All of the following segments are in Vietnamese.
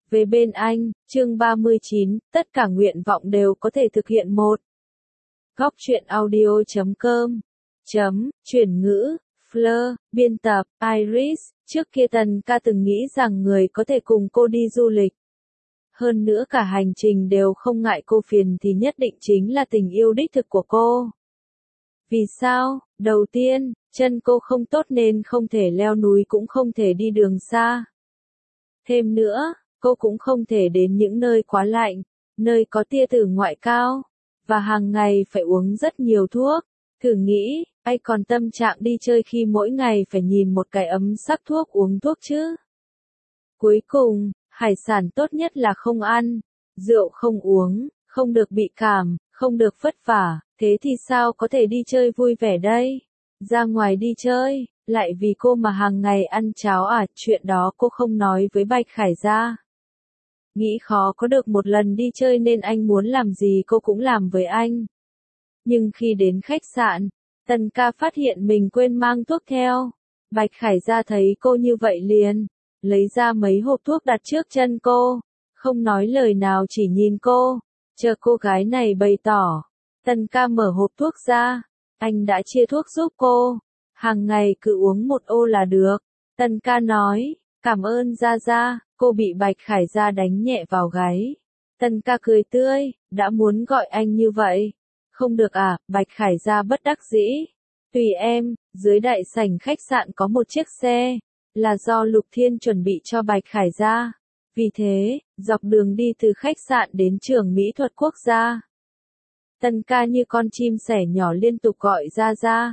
Về bên anh, chương 39, tất cả nguyện vọng đều có thể thực hiện một. Góc truyện audio.com Chuyển ngữ, Fleur, biên tập, Iris, trước kia Tần Ca từng nghĩ rằng người có thể cùng cô đi du lịch. Hơn nữa cả hành trình đều không ngại cô phiền thì nhất định chính là tình yêu đích thực của cô. Vì sao? Đầu tiên, chân cô không tốt nên không thể leo núi cũng không thể đi đường xa. Thêm nữa, cô cũng không thể đến những nơi quá lạnh, nơi có tia tử ngoại cao, và hàng ngày phải uống rất nhiều thuốc. Thử nghĩ, ai còn tâm trạng đi chơi khi mỗi ngày phải nhìn một cái ấm sắc thuốc uống thuốc chứ? Cuối cùng, hải sản tốt nhất là không ăn, rượu không uống, không được bị cảm, không được vất vả, thế thì sao có thể đi chơi vui vẻ đây? Ra ngoài đi chơi, lại vì cô mà hàng ngày ăn cháo à, chuyện đó cô không nói với Bạch Khải Gia. Nghĩ khó có được một lần đi chơi nên anh muốn làm gì cô cũng làm với anh. Nhưng khi đến khách sạn, Tần Ca phát hiện mình quên mang thuốc theo. Bạch Khải Gia thấy cô như vậy liền lấy ra mấy hộp thuốc đặt trước chân cô, không nói lời nào chỉ nhìn cô, chờ cô gái này bày tỏ. Tần Ca mở hộp thuốc ra, anh đã chia thuốc giúp cô, hàng ngày cứ uống một ô là được. Tần Ca nói, cảm ơn Gia Gia. Cô bị Bạch Khải Gia đánh nhẹ vào gáy. Tần Ca cười tươi, đã muốn gọi anh như vậy. Không được à, Bạch Khải Gia bất đắc dĩ. Tùy em, dưới đại sảnh khách sạn có một chiếc xe, là do Lục Thiên chuẩn bị cho Bạch Khải Gia. Vì thế, dọc đường đi từ khách sạn đến trường Mỹ thuật quốc gia, Tần Ca như con chim sẻ nhỏ liên tục gọi Gia Gia.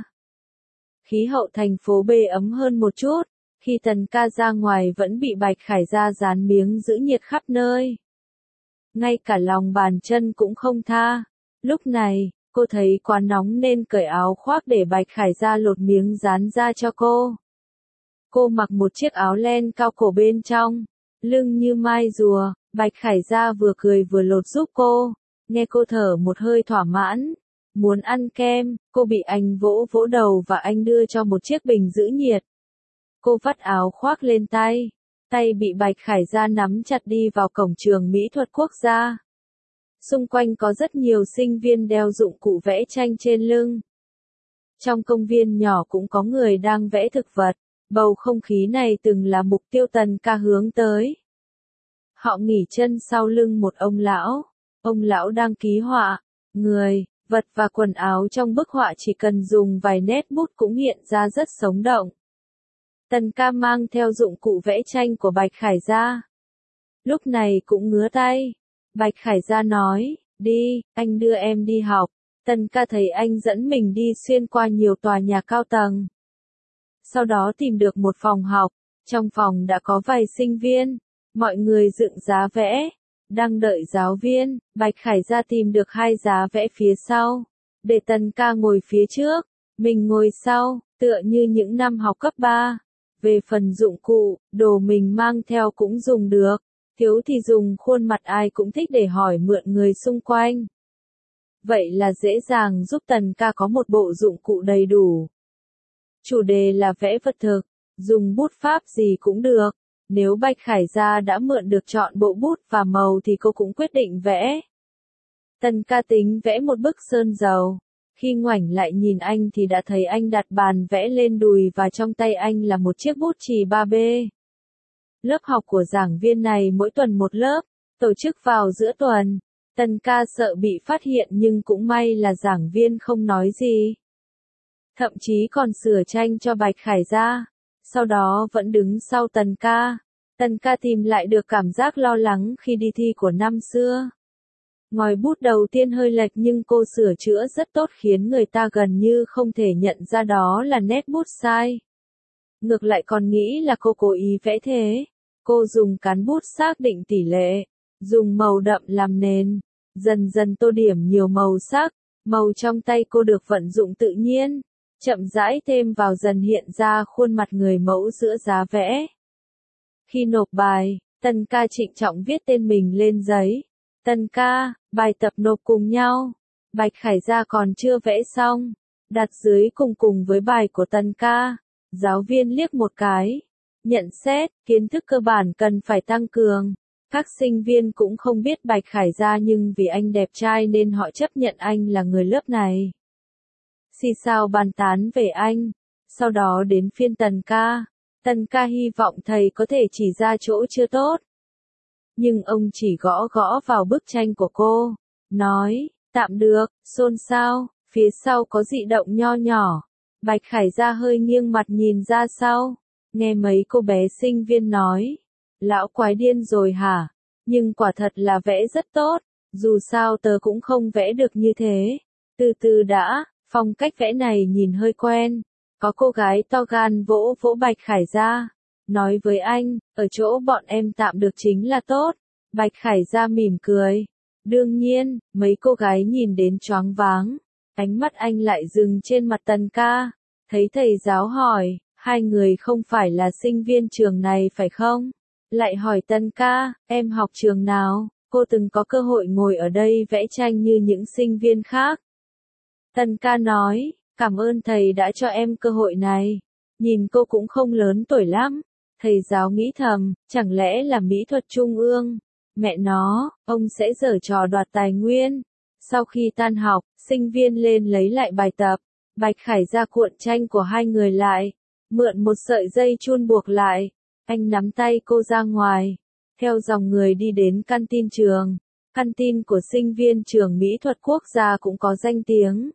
Khí hậu thành phố B ấm hơn một chút. Khi Tần Ca ra ngoài vẫn bị Bạch Khải Gia dán miếng giữ nhiệt khắp nơi. Ngay cả lòng bàn chân cũng không tha. Lúc này, cô thấy quá nóng nên cởi áo khoác để Bạch Khải Gia lột miếng dán ra cho cô. Cô mặc một chiếc áo len cao cổ bên trong, lưng như mai rùa, Bạch Khải Gia vừa cười vừa lột giúp cô. Nghe cô thở một hơi thỏa mãn. Muốn ăn kem, cô bị anh vỗ vỗ đầu và anh đưa cho một chiếc bình giữ nhiệt. Cô vắt áo khoác lên tay, tay bị Bạch Khải Gia nắm chặt đi vào cổng trường Mỹ thuật quốc gia. Xung quanh có rất nhiều sinh viên đeo dụng cụ vẽ tranh trên lưng. Trong công viên nhỏ cũng có người đang vẽ thực vật, bầu không khí này từng là mục tiêu Tần Ca hướng tới. Họ nghỉ chân sau lưng một ông lão đang ký họa, người, vật và quần áo trong bức họa chỉ cần dùng vài nét bút cũng hiện ra rất sống động. Tần Ca mang theo dụng cụ vẽ tranh của Bạch Khải Gia. Lúc này cũng ngứa tay. Bạch Khải Gia nói, đi, anh đưa em đi học. Tần Ca thấy anh dẫn mình đi xuyên qua nhiều tòa nhà cao tầng. Sau đó tìm được một phòng học. Trong phòng đã có vài sinh viên. Mọi người dựng giá vẽ. Đang đợi giáo viên. Bạch Khải Gia tìm được hai giá vẽ phía sau. Để Tần Ca ngồi phía trước. Mình ngồi sau, tựa như những năm học cấp 3. Về phần dụng cụ, đồ mình mang theo cũng dùng được, thiếu thì dùng khuôn mặt ai cũng thích để hỏi mượn người xung quanh. Vậy là dễ dàng giúp Tần Ca có một bộ dụng cụ đầy đủ. Chủ đề là vẽ vật thực, dùng bút pháp gì cũng được. Nếu Bạch Khải Gia đã mượn được chọn bộ bút và màu thì cô cũng quyết định vẽ. Tần Ca tính vẽ một bức sơn dầu. Khi ngoảnh lại nhìn anh thì đã thấy anh đặt bàn vẽ lên đùi và trong tay anh là một chiếc bút chì 3B. Lớp học của giảng viên này mỗi tuần một lớp, tổ chức vào giữa tuần. Tần Ca sợ bị phát hiện nhưng cũng may là giảng viên không nói gì. Thậm chí còn sửa tranh cho Bạch Khải Gia. Sau đó vẫn đứng sau Tần Ca. Tần Ca tìm lại được cảm giác lo lắng khi đi thi của năm xưa. Ngòi bút đầu tiên hơi lệch nhưng cô sửa chữa rất tốt khiến người ta gần như không thể nhận ra đó là nét bút sai. Ngược lại còn nghĩ là cô cố ý vẽ thế. Cô dùng cán bút xác định tỷ lệ, dùng màu đậm làm nền, dần dần tô điểm nhiều màu sắc, màu trong tay cô được vận dụng tự nhiên, chậm rãi thêm vào dần hiện ra khuôn mặt người mẫu giữa giá vẽ. Khi nộp bài, Tần Ca trịnh trọng viết tên mình lên giấy. Tần Ca, bài tập nộp cùng nhau. Bạch Khải Gia còn chưa vẽ xong, đặt dưới cùng với bài của Tần Ca. Giáo viên liếc một cái, nhận xét, kiến thức cơ bản cần phải tăng cường. Các sinh viên cũng không biết Bạch Khải Gia nhưng vì anh đẹp trai nên họ chấp nhận anh là người lớp này. Xì xào bàn tán về anh. Sau đó đến phiên Tần ca. Tần ca hy vọng thầy có thể chỉ ra chỗ chưa tốt. Nhưng ông chỉ gõ gõ vào bức tranh của cô. Nói, tạm được, xôn xao, phía sau có dị động nho nhỏ. Bạch Khải Gia hơi nghiêng mặt nhìn ra sau. Nghe mấy cô bé sinh viên nói. Lão quái điên rồi hả? Nhưng quả thật là vẽ rất tốt. Dù sao tớ cũng không vẽ được như thế. Từ từ đã, phong cách vẽ này nhìn hơi quen. Có cô gái to gan vỗ vỗ Bạch Khải Gia. Nói với anh, ở chỗ bọn em tạm được chính là tốt. Bạch Khải Gia mỉm cười. Đương nhiên, mấy cô gái nhìn đến choáng váng. Ánh mắt anh lại dừng trên mặt Tần ca. Thấy thầy giáo hỏi, hai người không phải là sinh viên trường này phải không? Lại hỏi Tần ca, em học trường nào? Cô từng có cơ hội ngồi ở đây vẽ tranh như những sinh viên khác. Tần ca nói, cảm ơn thầy đã cho em cơ hội này. Nhìn cô cũng không lớn tuổi lắm. Thầy giáo nghĩ thầm, chẳng lẽ là mỹ thuật trung ương? Mẹ nó, ông sẽ giở trò đoạt tài nguyên. Sau khi tan học, sinh viên lên lấy lại bài tập. Bạch Khải Gia cuộn tranh của hai người lại. Mượn một sợi dây chun buộc lại. Anh nắm tay cô ra ngoài. Theo dòng người đi đến căn tin trường. Căn tin của sinh viên trường Mỹ thuật quốc gia cũng có danh tiếng.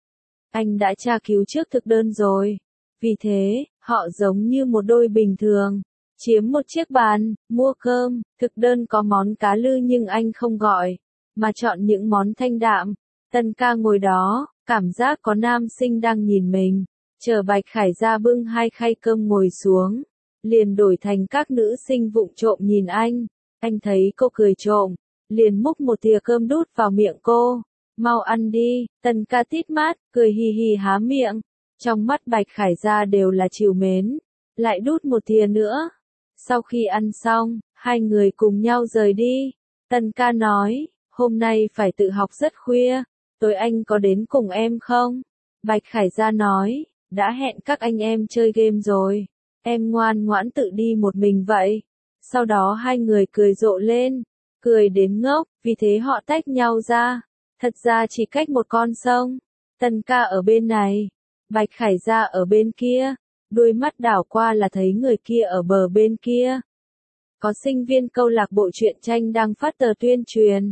Anh đã tra cứu trước thực đơn rồi. Vì thế, họ giống như một đôi bình thường. Chiếm một chiếc bàn, mua cơm, thực đơn có món cá lư nhưng anh không gọi, mà chọn những món thanh đạm. Tần ca ngồi đó, cảm giác có nam sinh đang nhìn mình. Chờ Bạch Khải Gia bưng hai khay cơm ngồi xuống. Liền đổi thành các nữ sinh vụng trộm nhìn anh. Anh thấy cô cười trộm. Liền múc một thìa cơm đút vào miệng cô. Mau ăn đi, Tần ca tít mắt, cười hì hì há miệng. Trong mắt Bạch Khải Gia đều là trìu mến. Lại đút một thìa nữa. Sau khi ăn xong, hai người cùng nhau rời đi. Tần ca nói, hôm nay phải tự học rất khuya. Tối anh có đến cùng em không? Bạch Khải Gia nói, đã hẹn các anh em chơi game rồi. Em ngoan ngoãn tự đi một mình vậy. Sau đó hai người cười rộ lên. Cười đến ngốc, vì thế họ tách nhau ra. Thật ra chỉ cách một con sông. Tần ca ở bên này. Bạch Khải Gia ở bên kia. Đôi mắt đảo qua là thấy người kia ở bờ bên kia. Có sinh viên câu lạc bộ truyện tranh đang phát tờ tuyên truyền.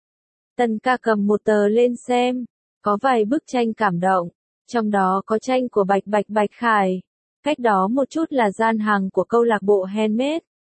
Tần ca cầm một tờ lên xem. Có vài bức tranh cảm động. Trong đó có tranh của Bạch Khải. Cách đó một chút là gian hàng của câu lạc bộ handmade.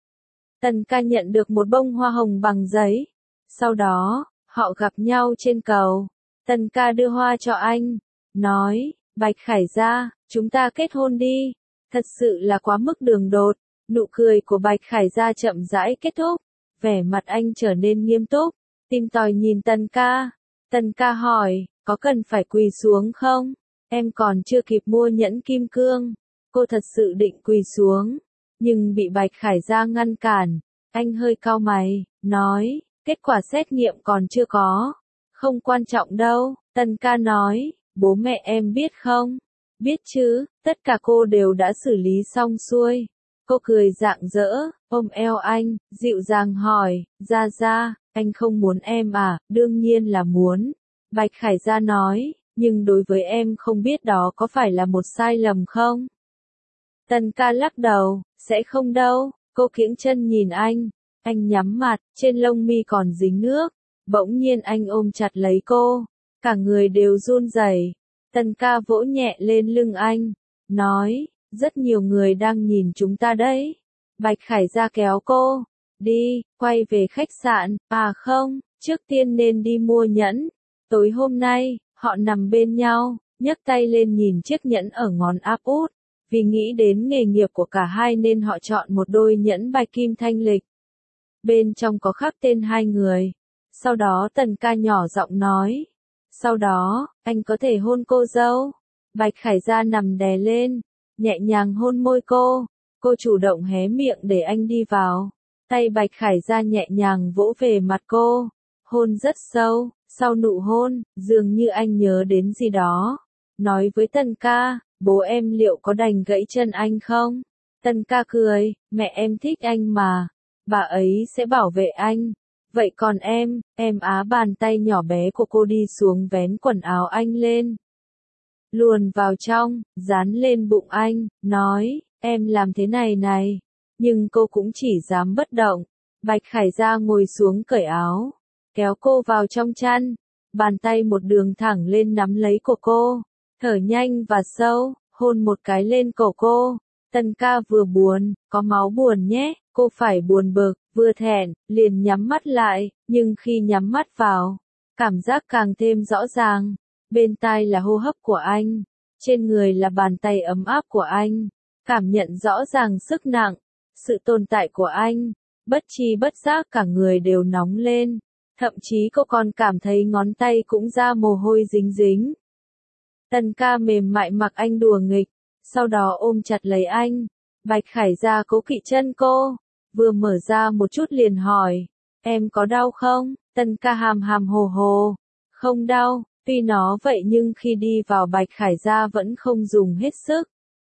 Tần ca nhận được một bông hoa hồng bằng giấy. Sau đó, họ gặp nhau trên cầu. Tần ca đưa hoa cho anh. Nói, Bạch Khải Gia, chúng ta kết hôn đi. Thật sự là quá mức đường đột. Nụ cười của Bạch Khải Gia chậm rãi kết thúc. Vẻ mặt anh trở nên nghiêm túc. Tìm tòi nhìn Tần ca. Tần ca hỏi, có cần phải quỳ xuống không? Em còn chưa kịp mua nhẫn kim cương. Cô thật sự định quỳ xuống. Nhưng bị Bạch Khải Gia ngăn cản. Anh hơi cau mày, nói, kết quả xét nghiệm còn chưa có. Không quan trọng đâu, Tần ca nói, bố mẹ em biết không? Biết chứ, tất cả cô đều đã xử lý xong xuôi. Cô cười rạng rỡ, ôm eo anh, dịu dàng hỏi, Gia, anh không muốn em à? Đương nhiên là muốn. Bạch Khải Gia nói, nhưng đối với em không biết đó có phải là một sai lầm không? Tần ca lắc đầu, sẽ không đâu. Cô kiễng chân nhìn anh nhắm mặt, trên lông mi còn dính nước. Bỗng nhiên anh ôm chặt lấy cô, cả người đều run rẩy. Tần ca vỗ nhẹ lên lưng anh, nói, rất nhiều người đang nhìn chúng ta đấy. Bạch Khải Gia kéo cô, đi, quay về khách sạn, à không, trước tiên nên đi mua nhẫn. Tối hôm nay, họ nằm bên nhau, nhấc tay lên nhìn chiếc nhẫn ở ngón áp út. Vì nghĩ đến nghề nghiệp của cả hai nên họ chọn một đôi nhẫn bạch kim thanh lịch. Bên trong có khắc tên hai người. Sau đó Tần ca nhỏ giọng nói. Sau đó, anh có thể hôn cô dâu. Bạch Khải Gia nằm đè lên, nhẹ nhàng hôn môi cô. Cô chủ động hé miệng để anh đi vào. Tay Bạch Khải Gia nhẹ nhàng vỗ về mặt cô. Hôn rất sâu, sau nụ hôn, dường như anh nhớ đến gì đó. Nói với Tần ca, bố em liệu có đành gãy chân anh không? Tần ca cười, mẹ em thích anh mà. bà ấy sẽ bảo vệ anh. Vậy còn em á, bàn tay nhỏ bé của cô đi xuống vén quần áo anh lên. Luồn vào trong, dán lên bụng anh, nói, em làm thế này này. Nhưng cô cũng chỉ dám bất động. Bạch Khải Gia ngồi xuống cởi áo, kéo cô vào trong chăn, bàn tay một đường thẳng lên nắm lấy cổ cô, thở nhanh và sâu, hôn một cái lên cổ cô. Tần ca vừa buồn, có máu buồn nhé, cô phải buồn bực, vừa thẹn, liền nhắm mắt lại, nhưng khi nhắm mắt vào, cảm giác càng thêm rõ ràng. Bên tai là hô hấp của anh, trên người là bàn tay ấm áp của anh, cảm nhận rõ ràng sức nặng, sự tồn tại của anh, bất tri bất giác cả người đều nóng lên, thậm chí cô còn cảm thấy ngón tay cũng ra mồ hôi dính dính. Tần ca mềm mại mặc anh đùa nghịch, sau đó ôm chặt lấy anh. Bạch Khải Gia cố kỵ chân cô, vừa mở ra một chút liền hỏi, em có đau không? Tần ca hàm hàm hồ hồ, không đau, tuy nó vậy nhưng khi đi vào Bạch Khải Gia vẫn không dùng hết sức.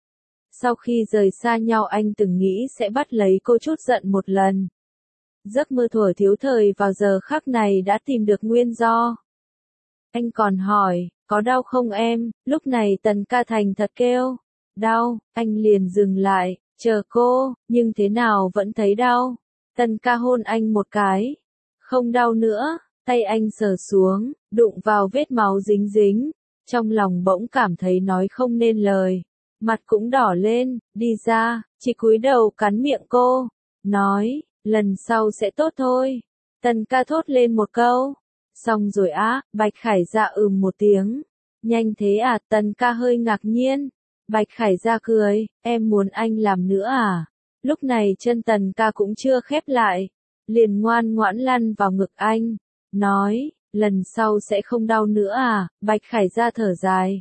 Sau khi rời xa nhau anh từng nghĩ sẽ bắt lấy cô chút giận một lần. Giấc mơ thuở thiếu thời vào giờ khắc này đã tìm được nguyên do. Anh còn hỏi, có đau không em? Lúc này Tần ca thành thật kêu, đau, anh liền dừng lại, chờ cô, nhưng thế nào vẫn thấy đau. Tần ca hôn anh một cái, không đau nữa, tay anh sờ xuống, đụng vào vết máu dính dính, trong lòng bỗng cảm thấy nói không nên lời, mặt cũng đỏ lên, đi ra, chỉ cúi đầu cắn miệng cô, nói, lần sau sẽ tốt thôi. Tần ca thốt lên một câu, xong rồi á, Bạch Khải Gia một tiếng, nhanh thế à? Tần ca hơi ngạc nhiên. Bạch Khải Gia cười, em muốn anh làm nữa à? Lúc này chân Tần ca cũng chưa khép lại, liền ngoan ngoãn lăn vào ngực anh, nói, lần sau sẽ không đau nữa à? Bạch Khải Gia thở dài.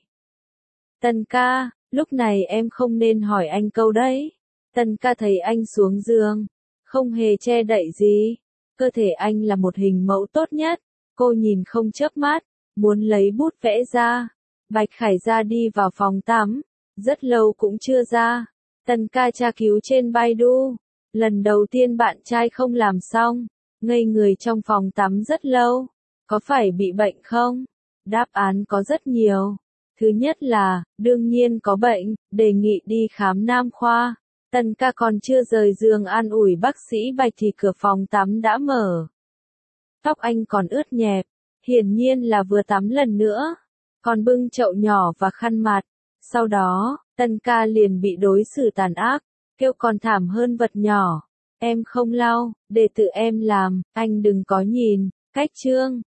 Tần ca, lúc này em không nên hỏi anh câu đấy. Tần ca thấy anh xuống giường, không hề che đậy gì, cơ thể anh là một hình mẫu tốt nhất, cô nhìn không chớp mắt, muốn lấy bút vẽ ra. Bạch Khải Gia đi vào phòng tắm, rất lâu cũng chưa ra. Tần ca tra cứu trên Baidu, lần đầu tiên bạn trai không làm xong, ngây người trong phòng tắm rất lâu. Có phải bị bệnh không? Đáp án có rất nhiều. Thứ nhất là, đương nhiên có bệnh, đề nghị đi khám nam khoa. Tần ca còn chưa rời giường an ủi bác sĩ Bạch thì cửa phòng tắm đã mở. Tóc anh còn ướt nhẹp, hiển nhiên là vừa tắm lần nữa, còn bưng chậu nhỏ và khăn mặt. Sau đó, Tần ca liền bị đối xử tàn ác, kêu còn thảm hơn vật nhỏ. Em không lau, để tự em làm, anh đừng có nhìn. Cách chương